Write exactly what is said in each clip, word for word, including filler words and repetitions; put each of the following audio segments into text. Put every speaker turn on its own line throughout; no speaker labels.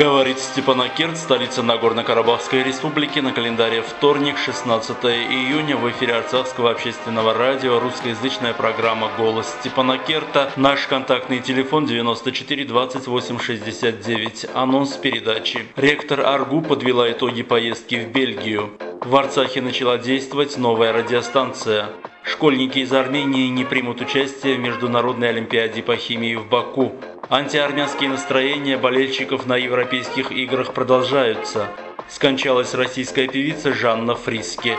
Говорит Степанакерт, столица Нагорно-Карабахской республики. На календаре вторник, шестнадцатое июня. В эфире Арцахского общественного радио русскоязычная программа «Голос Степанакерта». Наш контактный телефон девяносто четыре двадцать восемь шестьдесят девять. Анонс передачи. Ректор АРГУ подвела итоги поездки в Бельгию. В Арцахе начала действовать новая радиостанция. Школьники из Армении не примут участие в Международной олимпиаде по химии в Баку. Антиармянские настроения болельщиков на европейских играх продолжаются. Скончалась российская певица Жанна Фриске.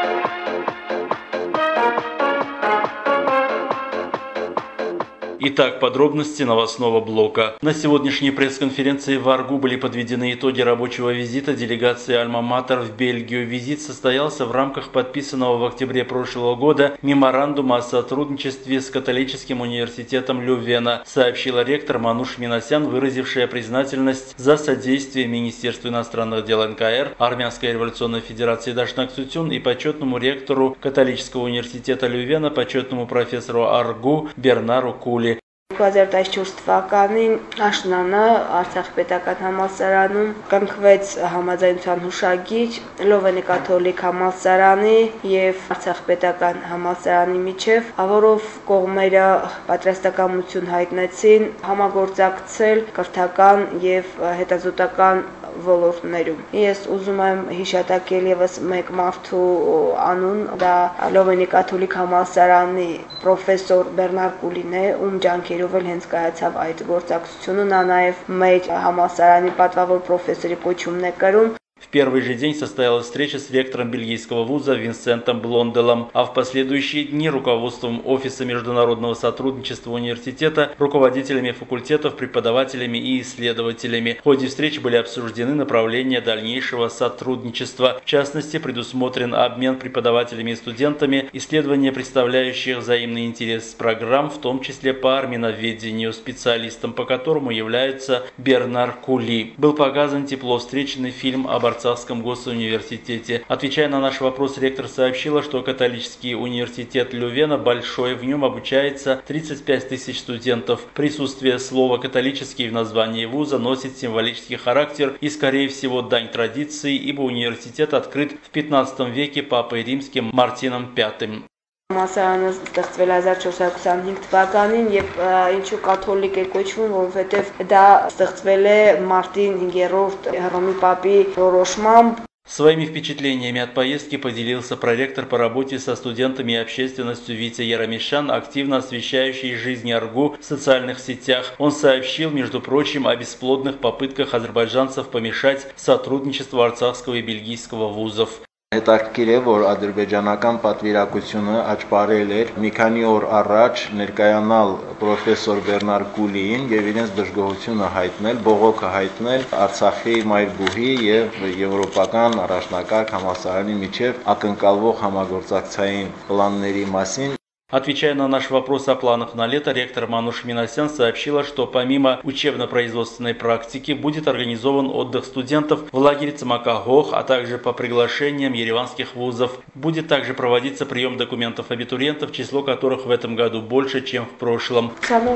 Итак, подробности новостного блока. На сегодняшней пресс-конференции в АРГУ были подведены итоги рабочего визита делегации Альма-Матер в Бельгию. Визит состоялся в рамках подписанного в октябре прошлого года меморандума о сотрудничестве с католическим университетом Лювена, сообщила ректор Мануш Минасян, выразившая признательность за содействие Министерству иностранных дел эн ка эр, Армянской революционной федерации Дашнак Цутюн и почетному ректору католического университета Лювена, почетному профессору АРГУ Бернару Кули.
երկու հազար տասնչորս թվականին աշնանը Արցախ պետական համալսարանում կնքվեց համաձայնության հուշագիր Լովենի կաթոլիկ համալսարանի եւ Արցախ պետական համալսարանի միջև, որով կողմերը պատրաստակամություն հայտնեցին համագործակցել կրթական եւ հետազոտական ոլորտներում։ Ես ուզում եմ հիշատակել եւս մեկ մարդու անուն, դա Լովենի կաթոլիկ համալսարանի պրոֆեսոր Բերնար Կուլին է, ում ջանքերով էլ հենց կայացավ այդ գործակցությունը, նա նաեւ մեր համալսարանի պատվավոր պրոֆեսորի կոչումն է կրում։
В первый же день состоялась встреча с ректором бельгийского вуза Винсентом Блонделом, а в последующие дни руководством Офиса международного сотрудничества университета, руководителями факультетов, преподавателями и исследователями. В ходе встречи были обсуждены направления дальнейшего сотрудничества. В частности, предусмотрен обмен преподавателями и студентами, исследования, представляющих взаимный интерес программ, в том числе по армяноведению, специалистом по которому является Бернар Кули. Был показан тепло встреченный фильм об Арцахском госуниверситете. Отвечая на наш вопрос, ректор сообщила, что католический университет Лювена большой, в нем обучается тридцать пять тысяч студентов. Присутствие слова «католический» в названии вуза носит символический характер и, скорее всего, дань традиции, ибо университет открыт в пятнадцатом веке Папой Римским Мартином Пятым.
Համալսարանը ստեղծվել հազար չորս հարյուր ութանհինգ թվականին եւ ինչու կաթոլիկ է կոչվում, որովհետեւ դա ստեղծվել է Մարտին հինգերորդ Հռոմի Պապի որոշմամբ։
Своими впечатлениями от поездки поделился проректор по работе со студентами и общественностью Витя Яромишан, активно освещающий жизнь АРГУ в социальных сетях. Он сообщил, между прочим, о бесплодных попытках азербайджанцев помешать сотрудничеству арцахского и бельгийского вузов.
Հետաքրքիր է, որ ադրբեջանական պատվիրակությունը աճպարել էր մի քանի օր առաջ ներկայանալ պրոֆեսոր Բերնար Կուլիին եւ իրենց դժգոհությունը հայտնել, բողոքը հայտնել Արցախի մայրբուհի եւ եվրոպական առաջնակարգ համալսարանի միջև ակնկալվող համագործակցային պլանների մասին։
Отвечая на наш вопрос о планах на лето, ректор Мануш Минасян сообщила, что помимо учебно-производственной практики будет организован отдых студентов в лагере Цамакагох, а также по приглашениям ереванских вузов. Будет также проводиться прием документов абитуриентов, число которых в этом году больше, чем в прошлом.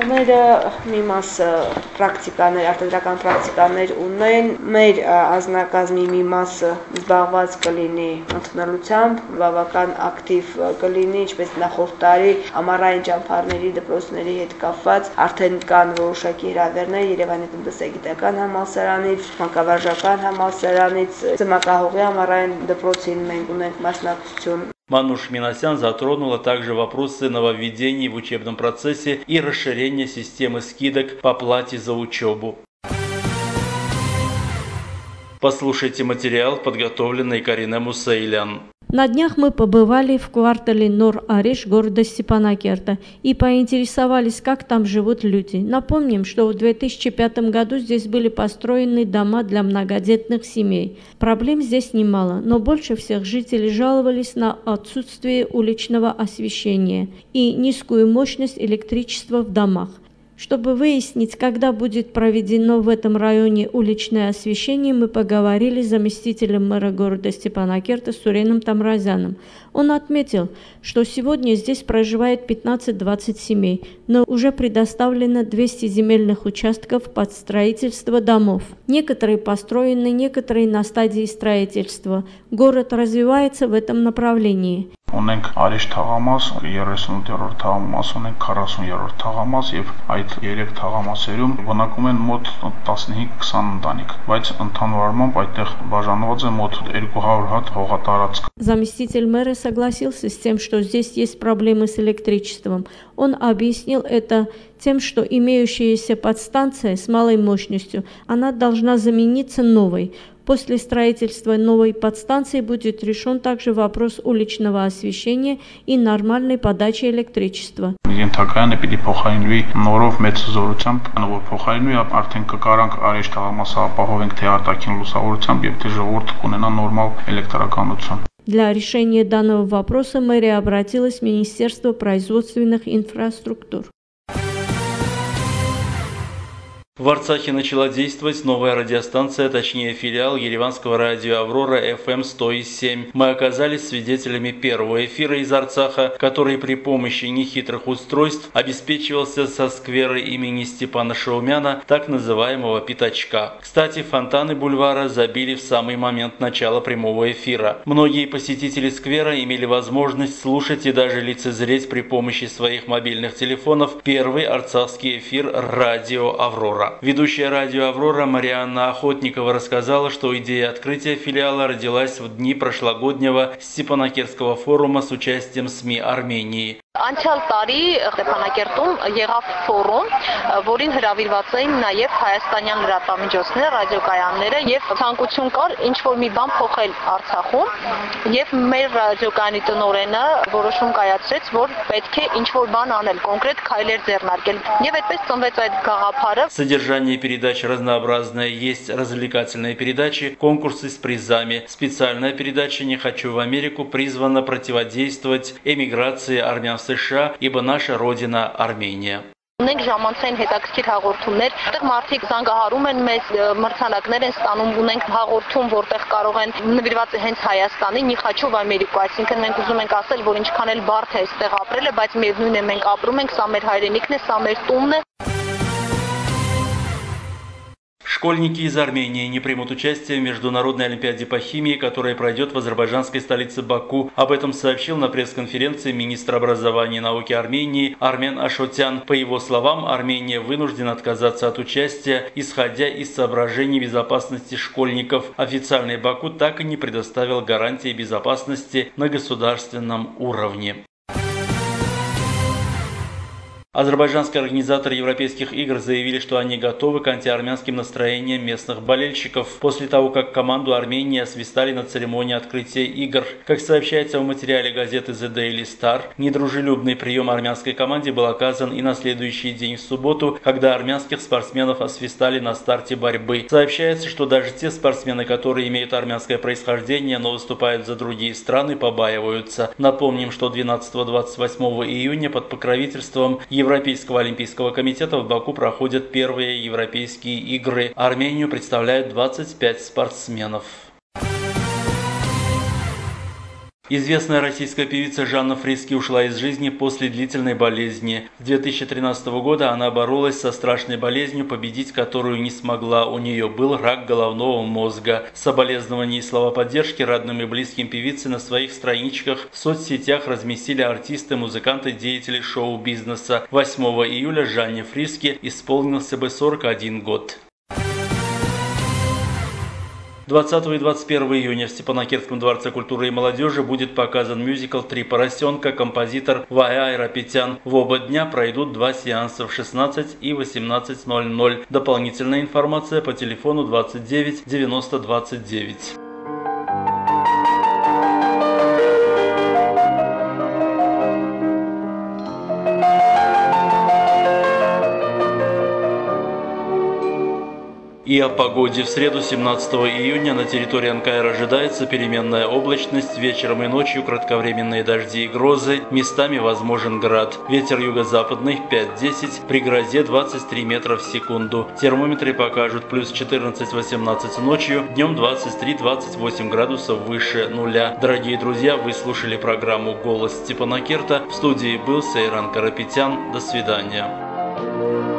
Ամառային ճամփարների դպրոցների հետ կապված արդեն կան որոշակի հրավերներ Երևանի տնտեսագիտական համալսարանից, մանկավարժական համալսարանից, Ծմակահողի ամառային դպրոցին մենք ունենք մասնակցություն։
Мануш Минасян затронула также вопросы нововведений в учебном процессе и расширения системы скидок по плате за учебу. Послушайте материал, подготовленный Карине Мусейлян.
На днях мы побывали в квартале Нор-Ареш города Степанакерта и поинтересовались, как там живут люди. Напомним, что в две тысячи пятом году здесь были построены дома для многодетных семей. Проблем здесь немало, но больше всех жители жаловались на отсутствие уличного освещения и низкую мощность электричества в домах. Чтобы выяснить, когда будет проведено в этом районе уличное освещение, мы поговорили с заместителем мэра города Степанакерта Суреном Тамразяном. Он отметил, что сегодня здесь проживает пятнадцать-двадцать семей, но уже предоставлено двести земельных участков под строительство домов. Некоторые построены, некоторые на стадии строительства. Город развивается в этом направлении.
Ունենք Արիշ թաղամաս, երեսունութերորդ թաղամաս, ունենք քառասուներորդ թաղամաս եւ այդ երեք թաղամասերում բնակվում են մոտ տասնհինգ-քսան ընտանիք, բայց ընդհանուր առմամբ այդտեղ բաժանված է մոտ երկու հարյուր հատ հողատարածք։
Заместитель мэра согласился с тем, что здесь есть проблемы с электричеством. Он объяснил это тем, что имеющаяся подстанция с малой мощностью, она должна замениться новой. После строительства новой подстанции будет решен также вопрос уличного освещения и нормальной подачи электричества.
Ենթակայանը պիտի փոխարինվի նորով մեծ զորությամբ, որ փոխարինվի արդեն կկարանք Արիշ թաղամասը ապահովենք թե արտաքին լուսավորությամբ եւ թե ժողովուրդը կունենա նորմալ էլեկտրականություն։
Для решения данного вопроса мэрия обратилась в Министерство производственных инфраструктур.
В Арцахе начала действовать новая радиостанция, точнее филиал ереванского радио «Аврора» эф эм сто семь. Мы оказались свидетелями первого эфира из Арцаха, который при помощи нехитрых устройств обеспечивался со сквера имени Степана Шаумяна, так называемого «Пятачка». Кстати, фонтаны бульвара забили в самый момент начала прямого эфира. Многие посетители сквера имели возможность слушать и даже лицезреть при помощи своих мобильных телефонов первый арцахский эфир радио «Аврора». Ведущая радио «Аврора» Марианна Охотникова рассказала, что идея открытия филиала родилась в дни прошлогоднего Степанакертского форума с участием СМИ Армении.
Անցյալ տարի Ստեփանակերտում եղավ ֆորում, որին հրավիրված էին նաև հայաստանյան լրատվամիջոցները, ռադիոկայանները եւ ցանկություն կար ինչ-որ մի բան փոխել Արցախում եւ մեր ռադիոկայանի տնօրենը որոշում կայացրեց, որ պետք է ինչ-որ բան անել, կոնկրետ քայլեր ձեռնարկել եւ այդպես ծնվեց այդ գաղափարը։
Содержание передач разнообразное. Есть развлекательные передачи, конкурсы с призами. Специальная передача «Не хочу в Америку» призвана противодействовать эмиграции армян в США, ибо наша родина Армения.
Ունենք ժամանցային հետաքրքիր հաղորդումներ, որտեղ մարդիկ զանգահարում են մեզ, մրցանակներ են ստանում, ունենք հաղորդում, որտեղ կարող են նվիրված հենց Հայաստանի, «Не хочу в Америку», այսինքն մենք ուզում ենք ասել, որ ինչքան էլ բարդ է այստեղ ապրելը, բայց միևնույն է մենք ապրում ենք, սա մեր հայրենիքն է, սա մեր տունն է։
Школьники из Армении не примут участие в Международной олимпиаде по химии, которая пройдет в азербайджанской столице Баку. Об этом сообщил на пресс-конференции министр образования и науки Армении Армен Ашотян. По его словам, Армения вынуждена отказаться от участия, исходя из соображений безопасности школьников. Официальный Баку так и не предоставил гарантии безопасности на государственном уровне. Азербайджанские организаторы Европейских игр заявили, что они готовы к антиармянским настроениям местных болельщиков после того, как команду Армении освистали на церемонии открытия игр. Как сообщается в материале газеты The Daily Star, недружелюбный прием армянской команде был оказан и на следующий день в субботу, когда армянских спортсменов освистали на старте борьбы. Сообщается, что даже те спортсмены, которые имеют армянское происхождение, но выступают за другие страны, побаиваются. Напомним, что двенадцатого-двадцать восьмого июня под покровительством Европейского олимпийского комитета в Баку проходят первые европейские игры. Армению представляют двадцать пять спортсменов. Известная российская певица Жанна Фриске ушла из жизни после длительной болезни. С две тысячи тринадцатого года она боролась со страшной болезнью, победить которую не смогла. У нее был рак головного мозга. Соболезнования и слова поддержки родным и близким певицы на своих страничках в соцсетях разместили артисты, музыканты, деятели шоу-бизнеса. восьмого июля Жанне Фриске исполнился бы сорок один год. двадцатого и двадцать первого июня в Степанакертском дворце культуры и молодежи будет показан мюзикл «Три поросенка», композитор Вая Айрапетян. В оба дня пройдут два сеанса в шестнадцать и восемнадцать ноль ноль. Дополнительная информация по телефону двадцать девять девяносто двадцать девять. И о погоде. В среду семнадцатого июня на территории Анкайра ожидается переменная облачность. Вечером и ночью кратковременные дожди и грозы. Местами возможен град. Ветер юго-западный пять-десять, при грозе двадцать три метра в секунду. Термометры покажут плюс четырнадцать-восемнадцать ночью, днем двадцать три — двадцать восемь градусов выше нуля. Дорогие друзья, вы слушали программу «Голос Степанакерта». В студии был Сейран Карапетян. До свидания.